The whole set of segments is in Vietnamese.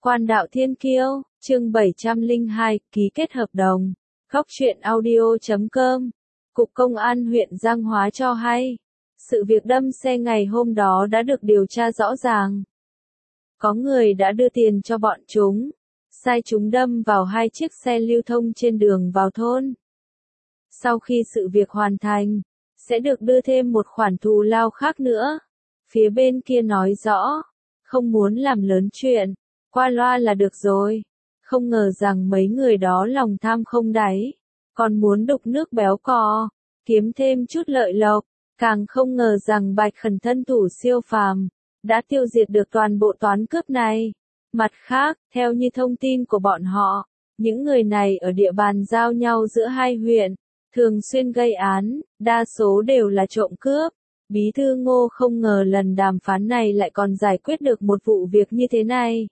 Quan đạo thiên kiêu, chương 702, ký kết hợp đồng. Góc truyện audio.com. Cục Công an huyện Giang Hóa cho hay, sự việc đâm xe ngày hôm đó đã được điều tra rõ ràng. Có người đã đưa tiền cho bọn chúng, sai chúng đâm vào hai chiếc xe lưu thông trên đường vào thôn. Sau khi sự việc hoàn thành, sẽ được đưa thêm một khoản thù lao khác nữa. Phía bên kia nói rõ, không muốn làm lớn chuyện, qua loa là được rồi. Không ngờ rằng mấy người đó lòng tham không đáy, còn muốn đục nước béo cò, kiếm thêm chút lợi lộc. Càng không ngờ rằng Bạch Khẩn thân thủ siêu phàm, đã tiêu diệt được toàn bộ toán cướp này. Mặt khác, theo như thông tin của bọn họ, những người này ở địa bàn giao nhau giữa hai huyện, thường xuyên gây án, đa số đều là trộm cướp. Bí thư Ngô không ngờ lần đàm phán này lại còn giải quyết được một vụ việc như thế này.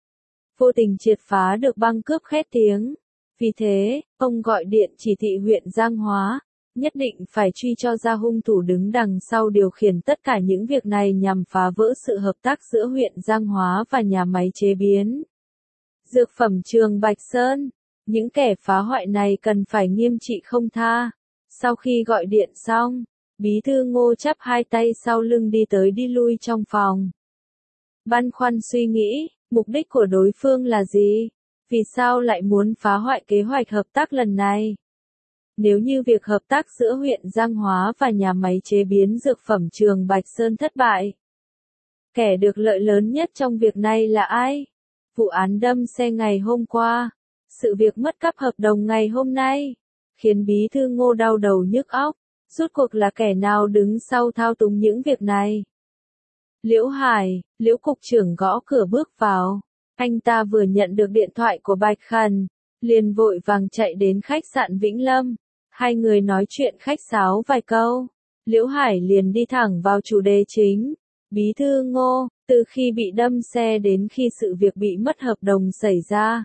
Vô tình triệt phá được băng cướp khét tiếng. Vì thế, ông gọi điện chỉ thị huyện Giang Hóa, nhất định phải truy cho ra hung thủ đứng đằng sau điều khiển tất cả những việc này nhằm phá vỡ sự hợp tác giữa huyện Giang Hóa và nhà máy chế biến dược phẩm Trường Bạch Sơn. Những kẻ phá hoại này cần phải nghiêm trị không tha. Sau khi gọi điện xong, Bí thư Ngô chắp hai tay sau lưng đi tới đi lui trong phòng. Băn khoăn suy nghĩ, mục đích của đối phương là gì? Vì sao lại muốn phá hoại kế hoạch hợp tác lần này? Nếu như việc hợp tác giữa huyện Giang Hóa và nhà máy chế biến dược phẩm Trường Bạch Sơn thất bại, kẻ được lợi lớn nhất trong việc này là ai? Vụ án đâm xe ngày hôm qua, sự việc mất cắp hợp đồng ngày hôm nay, khiến Bí thư Ngô đau đầu nhức óc. Rốt cuộc là kẻ nào đứng sau thao túng những việc này? Liễu Hải, Liễu cục trưởng gõ cửa bước vào. Anh ta vừa nhận được điện thoại của Bạch Khẩn, liền vội vàng chạy đến khách sạn Vĩnh Lâm. Hai người nói chuyện khách sáo vài câu. Liễu Hải liền đi thẳng vào chủ đề chính. Bí thư Ngô, từ khi bị đâm xe đến khi sự việc bị mất hợp đồng xảy ra,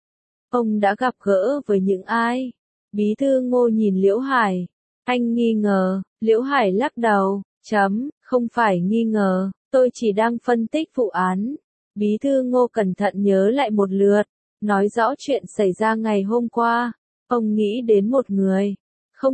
ông đã gặp gỡ với những ai? Bí thư Ngô nhìn Liễu Hải. Anh nghi ngờ, Liễu Hải lắc đầu, không phải nghi ngờ, tôi chỉ đang phân tích vụ án. Bí thư Ngô cẩn thận nhớ lại một lượt, nói rõ chuyện xảy ra ngày hôm qua. Ông nghĩ đến một người. Không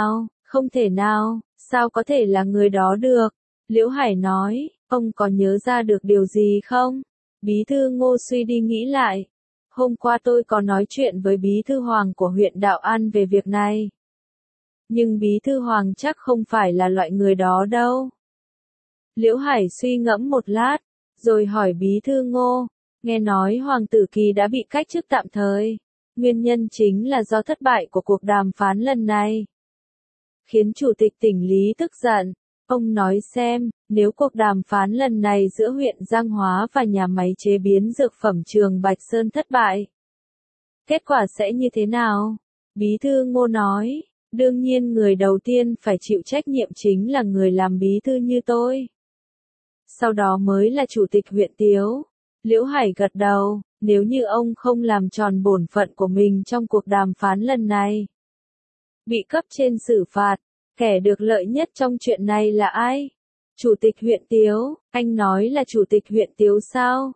thể nào, sao có thể là người đó được? Liễu Hải nói, ông có nhớ ra được điều gì không? Bí thư Ngô suy đi nghĩ lại. Hôm qua tôi có nói chuyện với Bí thư Hoàng của huyện Đạo An về việc này. Nhưng Bí thư Hoàng chắc không phải là loại người đó đâu. Liễu Hải suy ngẫm một lát, rồi hỏi Bí thư Ngô, nghe nói Hoàng tử Kỳ đã bị cách chức tạm thời. Nguyên nhân chính là do thất bại của cuộc đàm phán lần này, khiến Chủ tịch tỉnh Lý tức giận. Ông nói xem, nếu cuộc đàm phán lần này giữa huyện Giang Hóa và nhà máy chế biến dược phẩm Trường Bạch Sơn thất bại, kết quả sẽ như thế nào? Bí thư Ngô nói, đương nhiên người đầu tiên phải chịu trách nhiệm chính là người làm bí thư như tôi. Sau đó mới là chủ tịch huyện Tiếu. Liễu Hải gật đầu, nếu như ông không làm tròn bổn phận của mình trong cuộc đàm phán lần này, bị cấp trên xử phạt, kẻ được lợi nhất trong chuyện này là ai? Chủ tịch huyện Tiếu, anh nói là chủ tịch huyện Tiếu sao?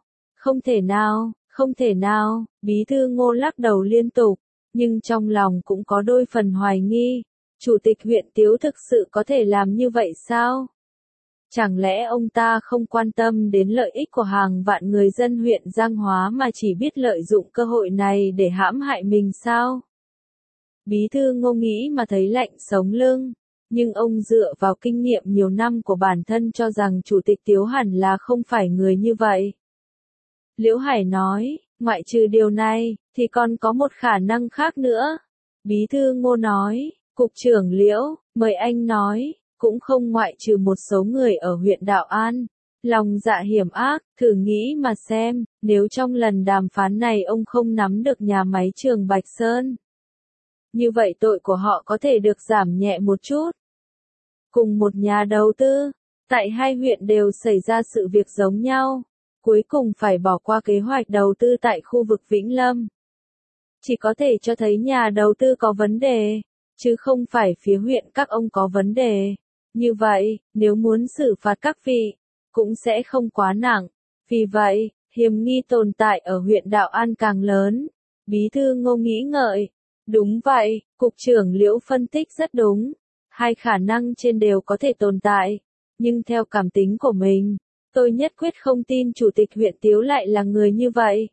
Không thể nào, Bí thư Ngô lắc đầu liên tục, nhưng trong lòng cũng có đôi phần hoài nghi. Chủ tịch huyện Tiếu thực sự có thể làm như vậy sao? Chẳng lẽ ông ta không quan tâm đến lợi ích của hàng vạn người dân huyện Giang Hóa mà chỉ biết lợi dụng cơ hội này để hãm hại mình sao? Bí thư Ngô nghĩ mà thấy lạnh sống lưng, nhưng ông dựa vào kinh nghiệm nhiều năm của bản thân cho rằng chủ tịch Tiếu hẳn là không phải người như vậy. Liễu Hải nói, ngoại trừ điều này, thì còn có một khả năng khác nữa. Bí thư Ngô nói, cục trưởng Liễu, mời anh nói. Cũng không ngoại trừ một số người ở huyện Đạo An, lòng dạ hiểm ác. Thử nghĩ mà xem, nếu trong lần đàm phán này ông không nắm được nhà máy Trường Bạch Sơn, như vậy tội của họ có thể được giảm nhẹ một chút. Cùng một nhà đầu tư, tại hai huyện đều xảy ra sự việc giống nhau, cuối cùng phải bỏ qua kế hoạch đầu tư tại khu vực Vĩnh Lâm. Chỉ có thể cho thấy nhà đầu tư có vấn đề, chứ không phải phía huyện các ông có vấn đề. Như vậy, nếu muốn xử phạt các vị, cũng sẽ không quá nặng. Vì vậy, hiểm nghi tồn tại ở huyện Đạo An càng lớn. Bí thư Ngô nghĩ ngợi. Đúng vậy, Cục trưởng Liễu phân tích rất đúng. Hai khả năng trên đều có thể tồn tại. Nhưng theo cảm tính của mình, tôi nhất quyết không tin Chủ tịch huyện Tiếu lại là người như vậy.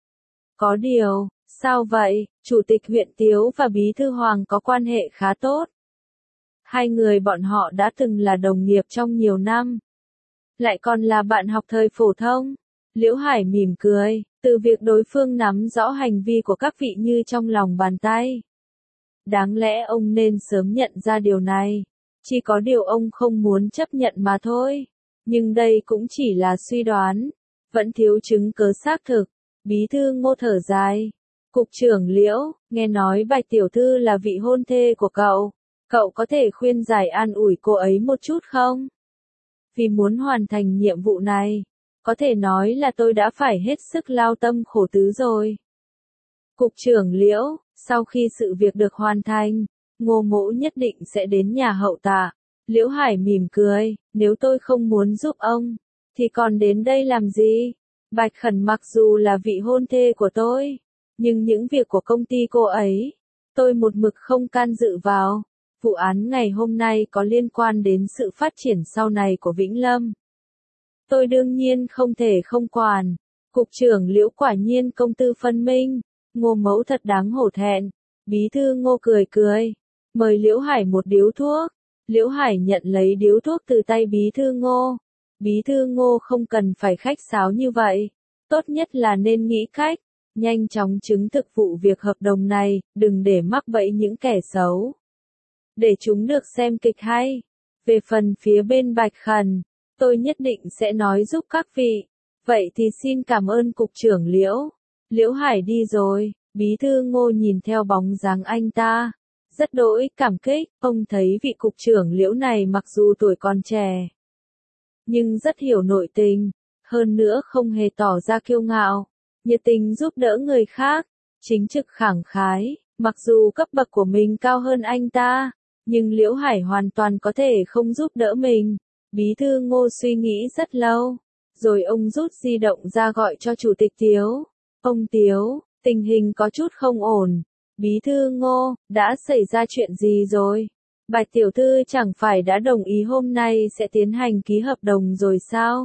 Có điều, sao vậy? Chủ tịch huyện Tiếu và Bí thư Hoàng có quan hệ khá tốt. Hai người bọn họ đã từng là đồng nghiệp trong nhiều năm. Lại còn là bạn học thời phổ thông. Liễu Hải mỉm cười, từ việc đối phương nắm rõ hành vi của các vị như trong lòng bàn tay. Đáng lẽ ông nên sớm nhận ra điều này. Chỉ có điều ông không muốn chấp nhận mà thôi. Nhưng đây cũng chỉ là suy đoán. Vẫn thiếu chứng cứ xác thực. Bí thư Ngô thở dài. Cục trưởng Liễu, nghe nói Bạch tiểu thư là vị hôn thê của cậu. Cậu có thể khuyên giải an ủi cô ấy một chút không? Vì muốn hoàn thành nhiệm vụ này, có thể nói là tôi đã phải hết sức lao tâm khổ tứ rồi. Cục trưởng Liễu, sau khi sự việc được hoàn thành, Ngô Mỗ nhất định sẽ đến nhà hậu tạ. Liễu Hải mỉm cười, nếu tôi không muốn giúp ông, thì còn đến đây làm gì? Bạch Khẩn mặc dù là vị hôn thê của tôi, nhưng những việc của công ty cô ấy, tôi một mực không can dự vào. Vụ án ngày hôm nay có liên quan đến sự phát triển sau này của Vĩnh Lâm. Tôi đương nhiên không thể không quản. Cục trưởng Liễu quả nhiên công tư phân minh. Ngô Mẫu thật đáng hổ thẹn. Bí thư Ngô cười cười. Mời Liễu Hải một điếu thuốc. Liễu Hải nhận lấy điếu thuốc từ tay Bí thư Ngô. Bí thư Ngô không cần phải khách sáo như vậy. Tốt nhất là nên nghĩ cách. Nhanh chóng chứng thực vụ việc hợp đồng này, đừng để mắc bẫy những kẻ xấu. Để chúng được xem kịch hay. Về phần phía bên Bạch Khẩn, tôi nhất định sẽ nói giúp các vị. Vậy thì xin cảm ơn Cục trưởng Liễu. Liễu Hải đi rồi, Bí thư Ngô nhìn theo bóng dáng anh ta. Rất đỗi cảm kích, ông thấy vị Cục trưởng Liễu này mặc dù tuổi còn trẻ, nhưng rất hiểu nội tình, hơn nữa không hề tỏ ra kiêu ngạo, nhiệt tình giúp đỡ người khác, chính trực khẳng khái, mặc dù cấp bậc của mình cao hơn anh ta, nhưng Liễu Hải hoàn toàn có thể không giúp đỡ mình. Bí thư Ngô suy nghĩ rất lâu, rồi ông rút di động ra gọi cho Chủ tịch Tiếu. Ông Tiếu, tình hình có chút không ổn. Bí thư Ngô, đã xảy ra chuyện gì rồi? Bạch tiểu thư chẳng phải đã đồng ý hôm nay sẽ tiến hành ký hợp đồng rồi sao?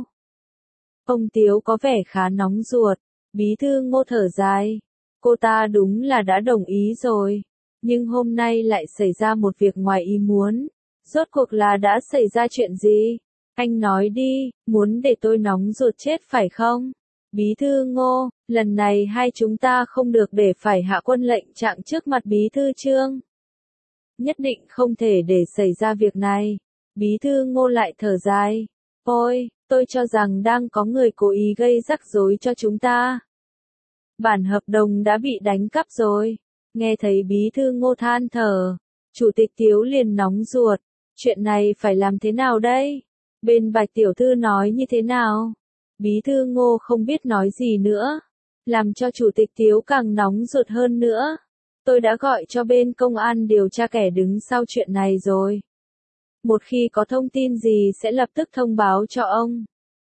Ông Tiếu có vẻ khá nóng ruột. Bí thư Ngô thở dài. Cô ta đúng là đã đồng ý rồi. Nhưng hôm nay lại xảy ra một việc ngoài ý muốn. Rốt cuộc là đã xảy ra chuyện gì? Anh nói đi, muốn để tôi nóng ruột chết phải không? Bí thư Ngô, lần này hai chúng ta không được để phải hạ quân lệnh trạng trước mặt Bí thư Trương. Nhất định không thể để xảy ra việc này. Bí thư Ngô lại thở dài. Ôi, tôi cho rằng đang có người cố ý gây rắc rối cho chúng ta. Bản hợp đồng đã bị đánh cắp rồi. Nghe thấy Bí thư Ngô than thở, Chủ tịch Tiếu liền nóng ruột. Chuyện này phải làm thế nào đây? Bên Bạch tiểu thư nói như thế nào? Bí thư Ngô không biết nói gì nữa, làm cho Chủ tịch Tiếu càng nóng ruột hơn nữa. Tôi đã gọi cho bên công an điều tra kẻ đứng sau chuyện này rồi. Một khi có thông tin gì sẽ lập tức thông báo cho ông.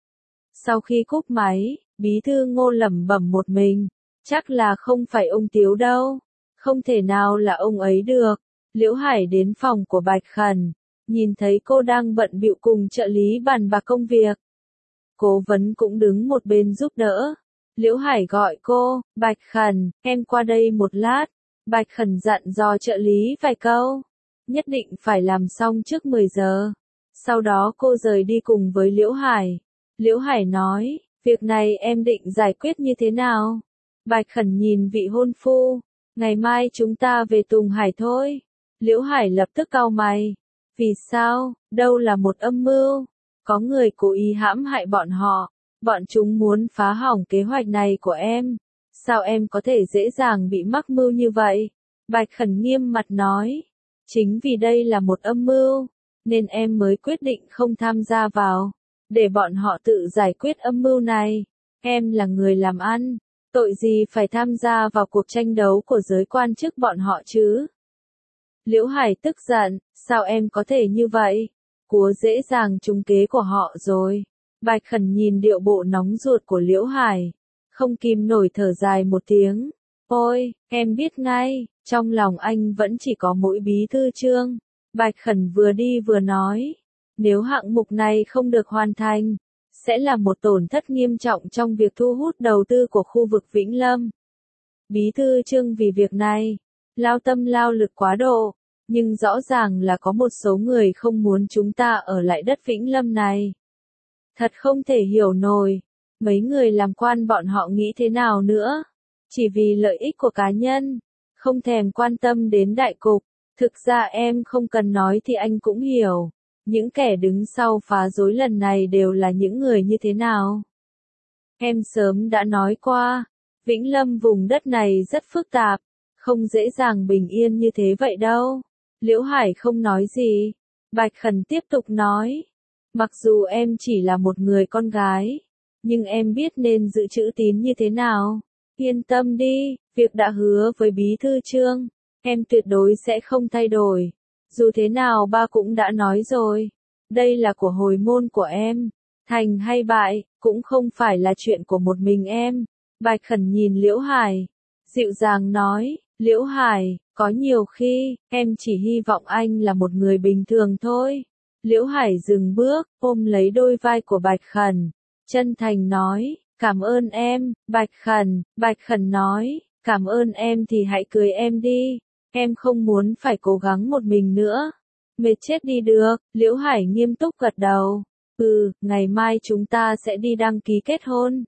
Sau khi cúp máy, Bí thư Ngô lẩm bẩm một mình. Chắc là không phải ông Tiếu đâu. Không thể nào là ông ấy được. Liễu Hải đến phòng của Bạch Khẩn, nhìn thấy cô đang bận bịu cùng trợ lý bàn bạc công việc. Cố vấn cũng đứng một bên giúp đỡ. Liễu Hải gọi cô, Bạch Khẩn, em qua đây một lát. Bạch Khẩn dặn dò trợ lý vài câu. Nhất định phải làm xong trước 10 giờ. Sau đó cô rời đi cùng với Liễu Hải. Liễu Hải nói, việc này em định giải quyết như thế nào? Bạch Khẩn nhìn vị hôn phu. Ngày mai chúng ta về Tùng Hải thôi. Liễu Hải lập tức cau mày. Vì sao? Đâu là một âm mưu? Có người cố ý hãm hại bọn họ. Bọn chúng muốn phá hỏng kế hoạch này của em. Sao em có thể dễ dàng bị mắc mưu như vậy? Bạch Khẩn nghiêm mặt nói. Chính vì đây là một âm mưu, nên em mới quyết định không tham gia vào. Để bọn họ tự giải quyết âm mưu này. Em là người làm ăn. Tội gì phải tham gia vào cuộc tranh đấu của giới quan chức bọn họ chứ? Liễu Hải tức giận, sao em có thể như vậy? Cúa dễ dàng trúng kế của họ rồi. Bạch Khẩn nhìn điệu bộ nóng ruột của Liễu Hải, không kìm nổi thở dài một tiếng. Ôi, em biết ngay, trong lòng anh vẫn chỉ có mỗi bí thư Trương. Bạch Khẩn vừa đi vừa nói, nếu hạng mục này không được hoàn thành, sẽ là một tổn thất nghiêm trọng trong việc thu hút đầu tư của khu vực Vĩnh Lâm. Bí thư Trương vì việc này, lao tâm lao lực quá độ, nhưng rõ ràng là có một số người không muốn chúng ta ở lại đất Vĩnh Lâm này. Thật không thể hiểu nổi, mấy người làm quan bọn họ nghĩ thế nào nữa, chỉ vì lợi ích của cá nhân, không thèm quan tâm đến đại cục. Thực ra em không cần nói thì anh cũng hiểu, những kẻ đứng sau phá rối lần này đều là những người như thế nào. Em sớm đã nói qua, Vĩnh Lâm vùng đất này rất phức tạp, không dễ dàng bình yên như thế vậy đâu. Liễu Hải không nói gì, Bạch Khẩn tiếp tục nói, mặc dù em chỉ là một người con gái, nhưng em biết nên giữ chữ tín như thế nào. Yên tâm đi, việc đã hứa với bí thư Trương, em tuyệt đối sẽ không thay đổi. Dù thế nào ba cũng đã nói rồi, đây là của hồi môn của em, thành hay bại, cũng không phải là chuyện của một mình em. Bạch Khẩn nhìn Liễu Hải, dịu dàng nói, Liễu Hải, có nhiều khi, em chỉ hy vọng anh là một người bình thường thôi. Liễu Hải dừng bước, ôm lấy đôi vai của Bạch Khẩn, chân thành nói, cảm ơn em. Bạch Khẩn nói, cảm ơn em thì hãy cưới em đi, em không muốn phải cố gắng một mình nữa. Mệt chết đi được, Liễu Hải nghiêm túc gật đầu, ngày mai chúng ta sẽ đi đăng ký kết hôn.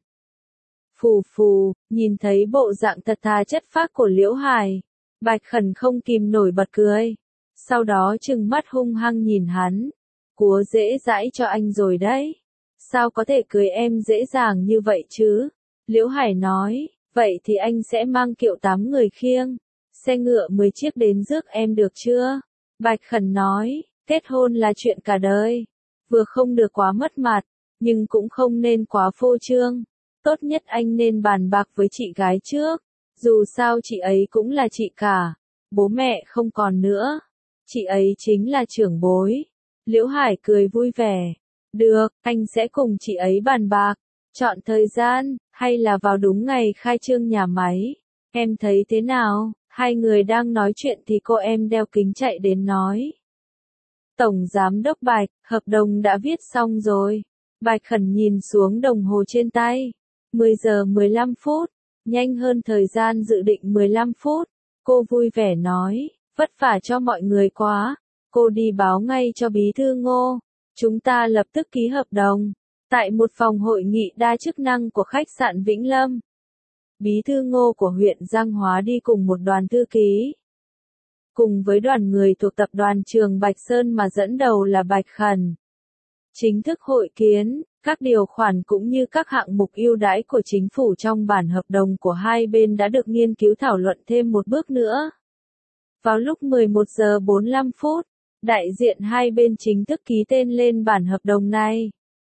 Phù phù, nhìn thấy bộ dạng thật thà chất phác của Liễu Hải, Bạch Khẩn không kìm nổi bật cười, sau đó trừng mắt hung hăng nhìn hắn, cúa dễ dãi cho anh rồi đấy. Sao có thể cưới em dễ dàng như vậy chứ? Liễu Hải nói, vậy thì anh sẽ mang kiệu 8 người khiêng, xe ngựa 10 chiếc đến rước em được chưa? Bạch Khẩn nói, kết hôn là chuyện cả đời, vừa không được quá mất mặt, nhưng cũng không nên quá phô trương. Tốt nhất anh nên bàn bạc với chị gái trước, dù sao chị ấy cũng là chị cả, bố mẹ không còn nữa, chị ấy chính là trưởng bối. Liễu Hải cười vui vẻ, được, anh sẽ cùng chị ấy bàn bạc, chọn thời gian, hay là vào đúng ngày khai trương nhà máy, em thấy thế nào? Hai người đang nói chuyện thì cô em đeo kính chạy đến nói. Tổng Giám đốc Bạch, hợp đồng đã viết xong rồi. Bạch Khẩn nhìn xuống đồng hồ trên tay. 10 giờ 15 phút, nhanh hơn thời gian dự định 15 phút. Cô vui vẻ nói, vất vả cho mọi người quá. Cô đi báo ngay cho bí thư Ngô. Chúng ta lập tức ký hợp đồng. Tại một phòng hội nghị đa chức năng của khách sạn Vĩnh Lâm. Bí thư Ngô của huyện Giang Hóa đi cùng một đoàn thư ký. Cùng với đoàn người thuộc tập đoàn Trường Bạch Sơn mà dẫn đầu là Bạch Khẩn. Chính thức hội kiến, các điều khoản cũng như các hạng mục ưu đãi của chính phủ trong bản hợp đồng của hai bên đã được nghiên cứu thảo luận thêm một bước nữa. Vào lúc 11 giờ 45 phút, đại diện hai bên chính thức ký tên lên bản hợp đồng này.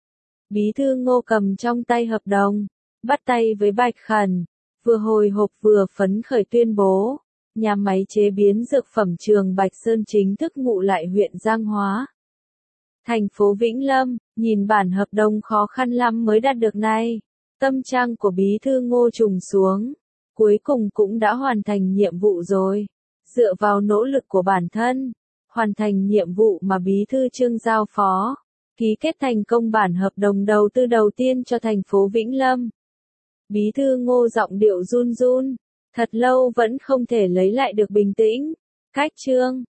Bí thư Ngô cầm trong tay hợp đồng, bắt tay với Bạch Khẩn, vừa hồi hộp vừa phấn khởi tuyên bố, nhà máy chế biến dược phẩm Trường Bạch Sơn chính thức ngụ lại huyện Giang Hóa. Thành phố Vĩnh Lâm, nhìn bản hợp đồng khó khăn lắm mới đạt được này. Tâm trạng của bí thư Ngô trùng xuống. Cuối cùng cũng đã hoàn thành nhiệm vụ rồi. Dựa vào nỗ lực của bản thân, hoàn thành nhiệm vụ mà bí thư Trương giao phó. Ký kết thành công bản hợp đồng đầu tư đầu tiên cho thành phố Vĩnh Lâm. Bí thư Ngô giọng điệu run run. Thật lâu vẫn không thể lấy lại được bình tĩnh. Cách Trương,